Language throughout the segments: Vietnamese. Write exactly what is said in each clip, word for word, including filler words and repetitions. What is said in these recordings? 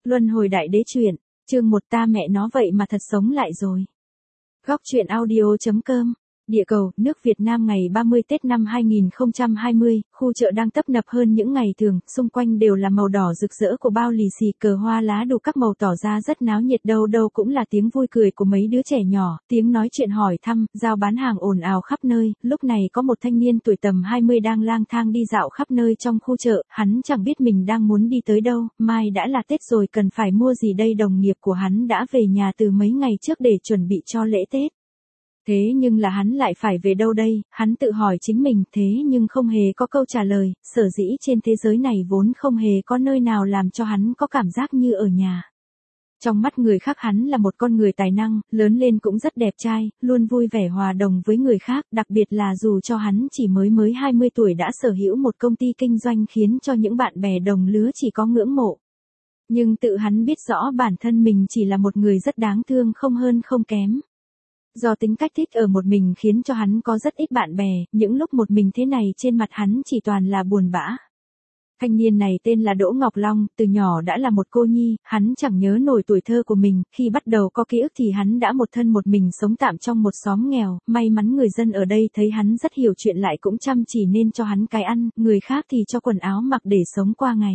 Luân hồi đại đế truyện, chương một ta mẹ nó vậy mà thật sống lại rồi. Góc truyện audio.com, địa cầu, nước Việt Nam ngày ba mươi Tết năm hai nghìn không trăm hai mươi, khu chợ đang tấp nập hơn những ngày thường, xung quanh đều là màu đỏ rực rỡ của bao lì xì, cờ hoa lá đủ các màu tỏ ra rất náo nhiệt, đâu đâu cũng là tiếng vui cười của mấy đứa trẻ nhỏ, tiếng nói chuyện hỏi thăm, giao bán hàng ồn ào khắp nơi. Lúc này có một thanh niên tuổi tầm hai mươi đang lang thang đi dạo khắp nơi trong khu chợ, hắn chẳng biết mình đang muốn đi tới đâu, mai đã là Tết rồi cần phải mua gì đây, đồng nghiệp của hắn đã về nhà từ mấy ngày trước để chuẩn bị cho lễ Tết. Thế nhưng là hắn lại phải về đâu đây, hắn tự hỏi chính mình, thế nhưng không hề có câu trả lời, sở dĩ trên thế giới này vốn không hề có nơi nào làm cho hắn có cảm giác như ở nhà. Trong mắt người khác hắn là một con người tài năng, lớn lên cũng rất đẹp trai, luôn vui vẻ hòa đồng với người khác, đặc biệt là dù cho hắn chỉ mới mới hai mươi tuổi đã sở hữu một công ty kinh doanh khiến cho những bạn bè đồng lứa chỉ có ngưỡng mộ. Nhưng tự hắn biết rõ bản thân mình chỉ là một người rất đáng thương, không hơn không kém. Do tính cách thích ở một mình khiến cho hắn có rất ít bạn bè, những lúc một mình thế này trên mặt hắn chỉ toàn là buồn bã. Thanh niên này tên là Đỗ Ngọc Long, từ nhỏ đã là một cô nhi, hắn chẳng nhớ nổi tuổi thơ của mình, khi bắt đầu có ký ức thì hắn đã một thân một mình sống tạm trong một xóm nghèo, may mắn người dân ở đây thấy hắn rất hiểu chuyện lại cũng chăm chỉ nên cho hắn cái ăn, người khác thì cho quần áo mặc để sống qua ngày.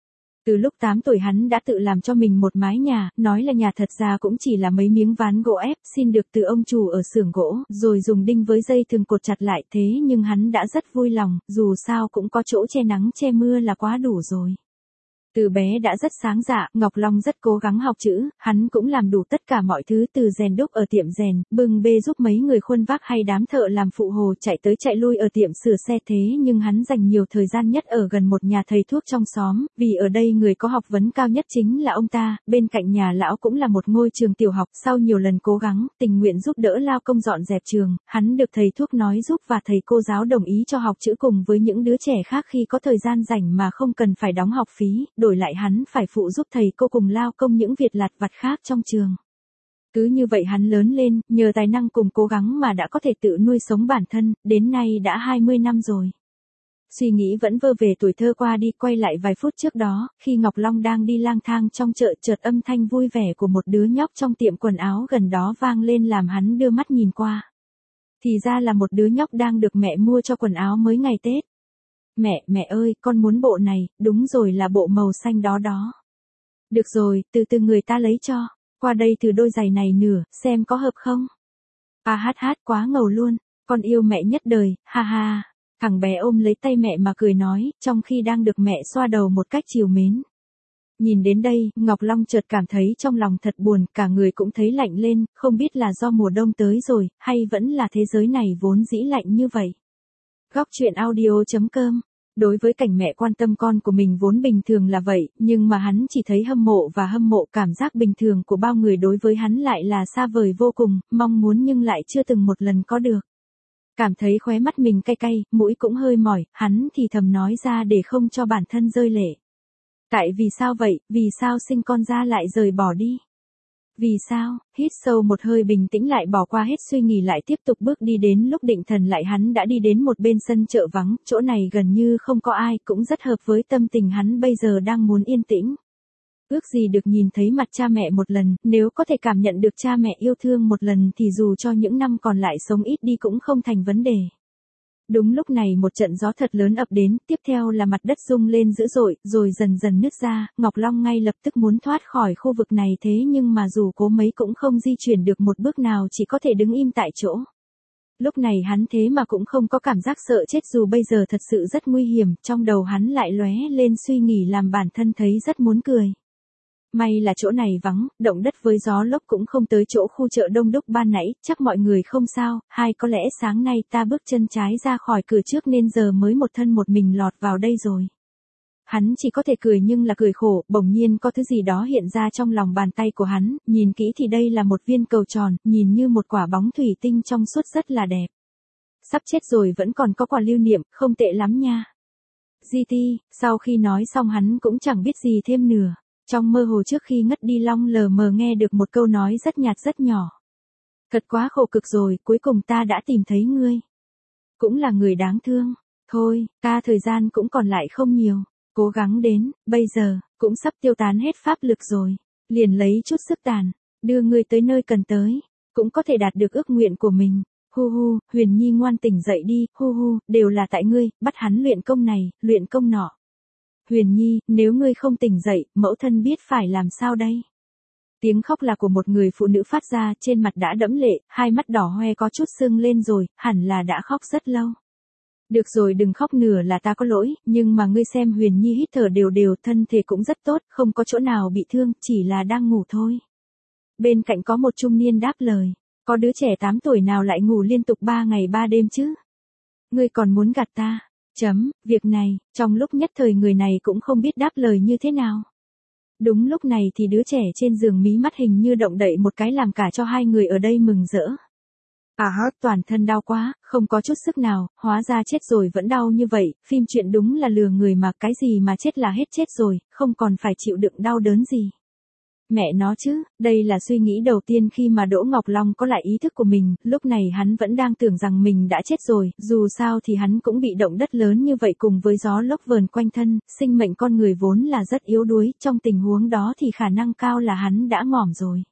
Từ lúc tám tuổi hắn đã tự làm cho mình một mái nhà, nói là nhà thật ra cũng chỉ là mấy miếng ván gỗ ép, xin được từ ông chủ ở xưởng gỗ, rồi dùng đinh với dây thừng cột chặt lại, thế nhưng hắn đã rất vui lòng, dù sao cũng có chỗ che nắng che mưa là quá đủ rồi. Từ bé đã rất sáng dạ, Ngọc Long rất cố gắng học chữ, hắn cũng làm đủ tất cả mọi thứ từ rèn đúc ở tiệm rèn, bưng bê giúp mấy người khuân vác hay đám thợ làm phụ hồ chạy tới chạy lui ở tiệm sửa xe, thế nhưng hắn dành nhiều thời gian nhất ở gần một nhà thầy thuốc trong xóm, vì ở đây người có học vấn cao nhất chính là ông ta, bên cạnh nhà lão cũng là một ngôi trường tiểu học, sau nhiều lần cố gắng, tình nguyện giúp đỡ lao công dọn dẹp trường, hắn được thầy thuốc nói giúp và thầy cô giáo đồng ý cho học chữ cùng với những đứa trẻ khác khi có thời gian rảnh mà không cần phải đóng học phí. Đổi lại hắn phải phụ giúp thầy cô cùng lao công những việc lặt vặt khác trong trường. Cứ như vậy hắn lớn lên, nhờ tài năng cùng cố gắng mà đã có thể tự nuôi sống bản thân, đến nay đã hai mươi năm rồi. Suy nghĩ vẫn vơ về tuổi thơ qua đi, quay lại vài phút trước đó, khi Ngọc Long đang đi lang thang trong chợ, chợt âm thanh vui vẻ của một đứa nhóc trong tiệm quần áo gần đó vang lên làm hắn đưa mắt nhìn qua. Thì ra là một đứa nhóc đang được mẹ mua cho quần áo mới ngày Tết. Mẹ, mẹ ơi, con muốn bộ này, đúng rồi là bộ màu xanh đó đó. Được rồi, từ từ người ta lấy cho, qua đây thử đôi giày này nửa, xem có hợp không? À hát hát quá ngầu luôn, con yêu mẹ nhất đời, ha ha. Thằng bé ôm lấy tay mẹ mà cười nói, trong khi đang được mẹ xoa đầu một cách trìu mến. Nhìn đến đây, Ngọc Long chợt cảm thấy trong lòng thật buồn, cả người cũng thấy lạnh lên, không biết là do mùa đông tới rồi, hay vẫn là thế giới này vốn dĩ lạnh như vậy. Góc truyện audio.com. Đối với cảnh mẹ quan tâm con của mình vốn bình thường là vậy, nhưng mà hắn chỉ thấy hâm mộ và hâm mộ, cảm giác bình thường của bao người đối với hắn lại là xa vời vô cùng, mong muốn nhưng lại chưa từng một lần có được. Cảm thấy khóe mắt mình cay cay, mũi cũng hơi mỏi, hắn thì thầm nói ra để không cho bản thân rơi lệ. Tại vì sao vậy, vì sao sinh con ra lại rời bỏ đi? Vì sao? Hít sâu một hơi bình tĩnh lại bỏ qua hết suy nghĩ lại tiếp tục bước đi, đến lúc định thần lại hắn đã đi đến một bên sân chợ vắng, chỗ này gần như không có ai, cũng rất hợp với tâm tình hắn bây giờ đang muốn yên tĩnh. Ước gì được nhìn thấy mặt cha mẹ một lần, nếu có thể cảm nhận được cha mẹ yêu thương một lần thì dù cho những năm còn lại sống ít đi cũng không thành vấn đề. Đúng lúc này một trận gió thật lớn ập đến, tiếp theo là mặt đất rung lên dữ dội, rồi dần dần nứt ra, Ngọc Long ngay lập tức muốn thoát khỏi khu vực này, thế nhưng mà dù cố mấy cũng không di chuyển được một bước nào, chỉ có thể đứng im tại chỗ. Lúc này hắn thế mà cũng không có cảm giác sợ chết dù bây giờ thật sự rất nguy hiểm, trong đầu hắn lại lóe lên suy nghĩ làm bản thân thấy rất muốn cười. May là chỗ này vắng, động đất với gió lốc cũng không tới chỗ khu chợ đông đúc ban nãy, chắc mọi người không sao, hay có lẽ sáng nay ta bước chân trái ra khỏi cửa trước nên giờ mới một thân một mình lọt vào đây rồi. Hắn chỉ có thể cười nhưng là cười khổ, bỗng nhiên có thứ gì đó hiện ra trong lòng bàn tay của hắn, nhìn kỹ thì đây là một viên cầu tròn, nhìn như một quả bóng thủy tinh trong suốt rất là đẹp. Sắp chết rồi vẫn còn có quà lưu niệm, không tệ lắm nha. giê tê, sau khi nói xong hắn cũng chẳng biết gì thêm nữa. Trong mơ hồ trước khi ngất đi Long lờ mờ nghe được một câu nói rất nhạt rất nhỏ. Thật quá khổ cực rồi, cuối cùng ta đã tìm thấy ngươi. Cũng là người đáng thương. Thôi, ta thời gian cũng còn lại không nhiều. Cố gắng đến, bây giờ, cũng sắp tiêu tán hết pháp lực rồi. Liền lấy chút sức tàn, đưa ngươi tới nơi cần tới, cũng có thể đạt được ước nguyện của mình. Hu hu, Huyền Nhi ngoan tỉnh dậy đi, hu hu, đều là tại ngươi, bắt hắn luyện công này, luyện công nọ. Huyền Nhi, nếu ngươi không tỉnh dậy, mẫu thân biết phải làm sao đây? Tiếng khóc là của một người phụ nữ phát ra, trên mặt đã đẫm lệ, hai mắt đỏ hoe có chút sưng lên rồi, hẳn là đã khóc rất lâu. Được rồi, đừng khóc, nửa là ta có lỗi, nhưng mà ngươi xem Huyền Nhi hít thở đều đều, thân thể cũng rất tốt, không có chỗ nào bị thương, chỉ là đang ngủ thôi. Bên cạnh có một trung niên đáp lời, có đứa trẻ tám tuổi nào lại ngủ liên tục ba ngày ba đêm chứ? Ngươi còn muốn gạt ta? Chấm, việc này, trong lúc nhất thời người này cũng không biết đáp lời như thế nào. Đúng lúc này thì đứa trẻ trên giường mí mắt hình như động đậy một cái làm cả cho hai người ở đây mừng rỡ. À hát, toàn thân đau quá, không có chút sức nào, hóa ra chết rồi vẫn đau như vậy, phim chuyện đúng là lừa người mà, cái gì mà chết là hết chết rồi, không còn phải chịu đựng đau đớn gì. Mẹ nó chứ, đây là suy nghĩ đầu tiên khi mà Đỗ Ngọc Long có lại ý thức của mình, lúc này hắn vẫn đang tưởng rằng mình đã chết rồi, dù sao thì hắn cũng bị động đất lớn như vậy cùng với gió lốc vờn quanh thân, sinh mệnh con người vốn là rất yếu đuối, trong tình huống đó thì khả năng cao là hắn đã ngỏm rồi.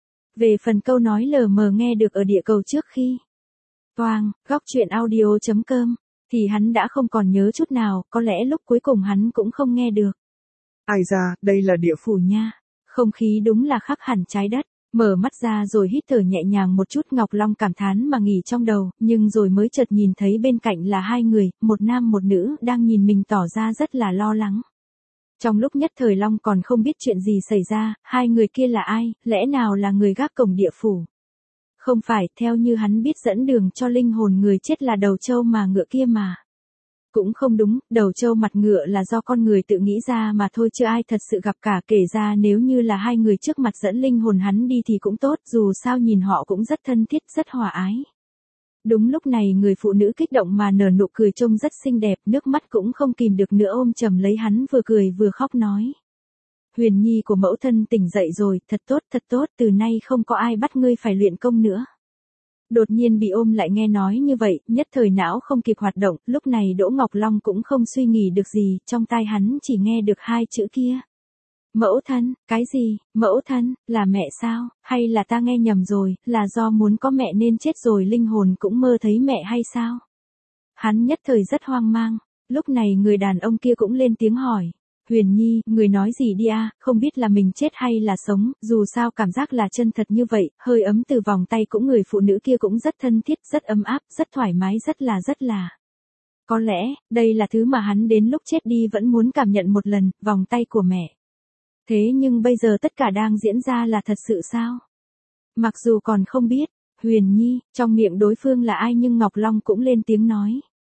Về phần câu nói lờ mờ nghe được ở địa cầu trước khi toang, góc truyện audio chấm com, thì hắn đã không còn nhớ chút nào, có lẽ lúc cuối cùng hắn cũng không nghe được. Ai ra, đây là địa phủ nha. Không khí đúng là khác hẳn trái đất, mở mắt ra rồi hít thở nhẹ nhàng một chút, Ngọc Long cảm thán mà nghỉ trong đầu, nhưng rồi mới chợt nhìn thấy bên cạnh là hai người, một nam một nữ, đang nhìn mình tỏ ra rất là lo lắng. Trong lúc nhất thời Long còn không biết chuyện gì xảy ra, hai người kia là ai, lẽ nào là người gác cổng địa phủ? Không phải, theo như hắn biết dẫn đường cho linh hồn người chết là đầu trâu mà ngựa kia mà. Cũng không đúng, đầu trâu mặt ngựa là do con người tự nghĩ ra mà thôi, chưa ai thật sự gặp cả, kể ra nếu như là hai người trước mặt dẫn linh hồn hắn đi thì cũng tốt, dù sao nhìn họ cũng rất thân thiết, rất hòa ái. Đúng lúc này người phụ nữ kích động mà nở nụ cười trông rất xinh đẹp, nước mắt cũng không kìm được nữa ôm chầm lấy hắn, vừa cười vừa khóc nói. Huyền Nhi của mẫu thân tỉnh dậy rồi, thật tốt, thật tốt, từ nay không có ai bắt ngươi phải luyện công nữa. Đột nhiên bị ôm lại nghe nói như vậy, nhất thời não không kịp hoạt động, lúc này Đỗ Ngọc Long cũng không suy nghĩ được gì, trong tai hắn chỉ nghe được hai chữ kia. Mẫu thân, cái gì, mẫu thân, là mẹ sao, hay là ta nghe nhầm rồi, là do muốn có mẹ nên chết rồi linh hồn cũng mơ thấy mẹ hay sao? Hắn nhất thời rất hoang mang, lúc này người đàn ông kia cũng lên tiếng hỏi. Huyền Nhi, người nói gì đi a, không biết là mình chết hay là sống, dù sao cảm giác là chân thật như vậy, hơi ấm từ vòng tay cũng người phụ nữ kia cũng rất thân thiết, rất ấm áp, rất thoải mái, rất là rất là. Có lẽ, đây là thứ mà hắn đến lúc chết đi vẫn muốn cảm nhận một lần, vòng tay của mẹ. Thế nhưng bây giờ tất cả đang diễn ra là thật sự sao? Mặc dù còn không biết, Huyền Nhi, trong miệng đối phương là ai nhưng Ngọc Long cũng lên tiếng nói.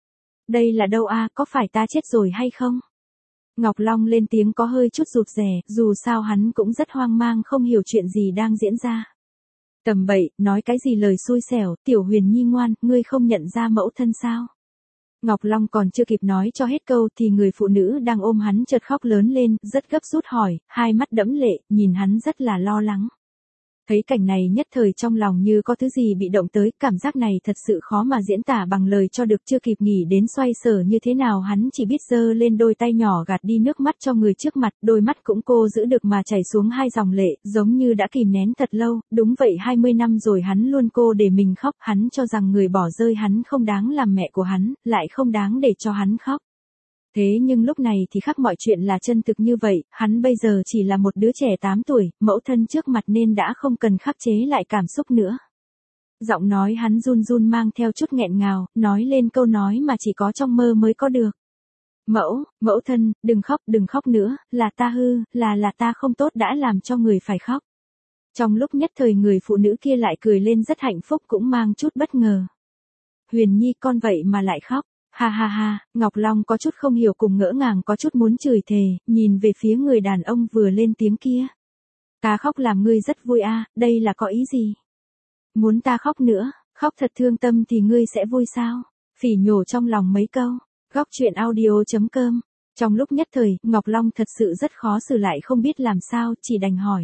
Đây là đâu a, có phải ta chết rồi hay không? Ngọc Long lên tiếng có hơi chút rụt rè, dù sao hắn cũng rất hoang mang không hiểu chuyện gì đang diễn ra. Tầm bậy, nói cái gì lời xui xẻo, tiểu Huyền Nhi ngoan, ngươi không nhận ra mẫu thân sao? Ngọc Long còn chưa kịp nói cho hết câu thì người phụ nữ đang ôm hắn chợt khóc lớn lên, rất gấp rút hỏi, hai mắt đẫm lệ, nhìn hắn rất là lo lắng. Thấy cảnh này nhất thời trong lòng như có thứ gì bị động tới, cảm giác này thật sự khó mà diễn tả bằng lời cho được, chưa kịp nghĩ đến xoay sở như thế nào hắn chỉ biết giơ lên đôi tay nhỏ gạt đi nước mắt cho người trước mặt, đôi mắt cũng cô giữ được mà chảy xuống hai dòng lệ, giống như đã kìm nén thật lâu, đúng vậy hai mươi năm rồi hắn luôn cô để mình khóc, hắn cho rằng người bỏ rơi hắn không đáng làm mẹ của hắn, lại không đáng để cho hắn khóc. Thế nhưng lúc này thì khác mọi chuyện là chân thực như vậy, hắn bây giờ chỉ là một đứa trẻ tám tuổi, mẫu thân trước mặt nên đã không cần khắc chế lại cảm xúc nữa. Giọng nói hắn run run mang theo chút nghẹn ngào, nói lên câu nói mà chỉ có trong mơ mới có được. Mẫu, mẫu thân, đừng khóc, đừng khóc nữa, là ta hư, là là ta không tốt đã làm cho người phải khóc. Trong lúc nhất thời người phụ nữ kia lại cười lên rất hạnh phúc cũng mang chút bất ngờ. Huyền Nhi con vậy mà lại khóc. Ha ha ha, Ngọc Long có chút không hiểu cùng ngỡ ngàng có chút muốn chửi thề, nhìn về phía người đàn ông vừa lên tiếng kia. Ta khóc làm ngươi rất vui a, à, đây là có ý gì? Muốn ta khóc nữa, khóc thật thương tâm thì ngươi sẽ vui sao? Phỉ nhổ trong lòng mấy câu, góc truyện audio chấm com. Trong lúc nhất thời, Ngọc Long thật sự rất khó xử lại không biết làm sao, chỉ đành hỏi.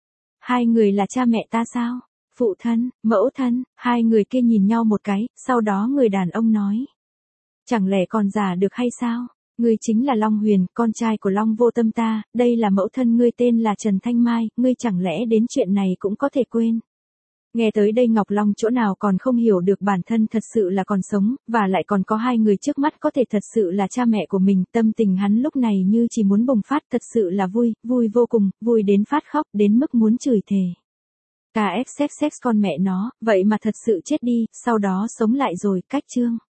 Hai người là cha mẹ ta sao? Phụ thân, mẫu thân, hai người kia nhìn nhau một cái, sau đó người đàn ông nói. Chẳng lẽ còn giả được hay sao? Ngươi chính là Long Huyền, con trai của Long Vô Tâm ta, đây là mẫu thân ngươi tên là Trần Thanh Mai, ngươi chẳng lẽ đến chuyện này cũng có thể quên. Nghe tới đây Ngọc Long chỗ nào còn không hiểu được bản thân thật sự là còn sống, và lại còn có hai người trước mắt có thể thật sự là cha mẹ của mình, tâm tình hắn lúc này như chỉ muốn bùng phát, thật sự là vui, vui vô cùng, vui đến phát khóc, đến mức muốn chửi thề. ca ép xx con mẹ nó, vậy mà thật sự chết đi, sau đó sống lại rồi, cách chương.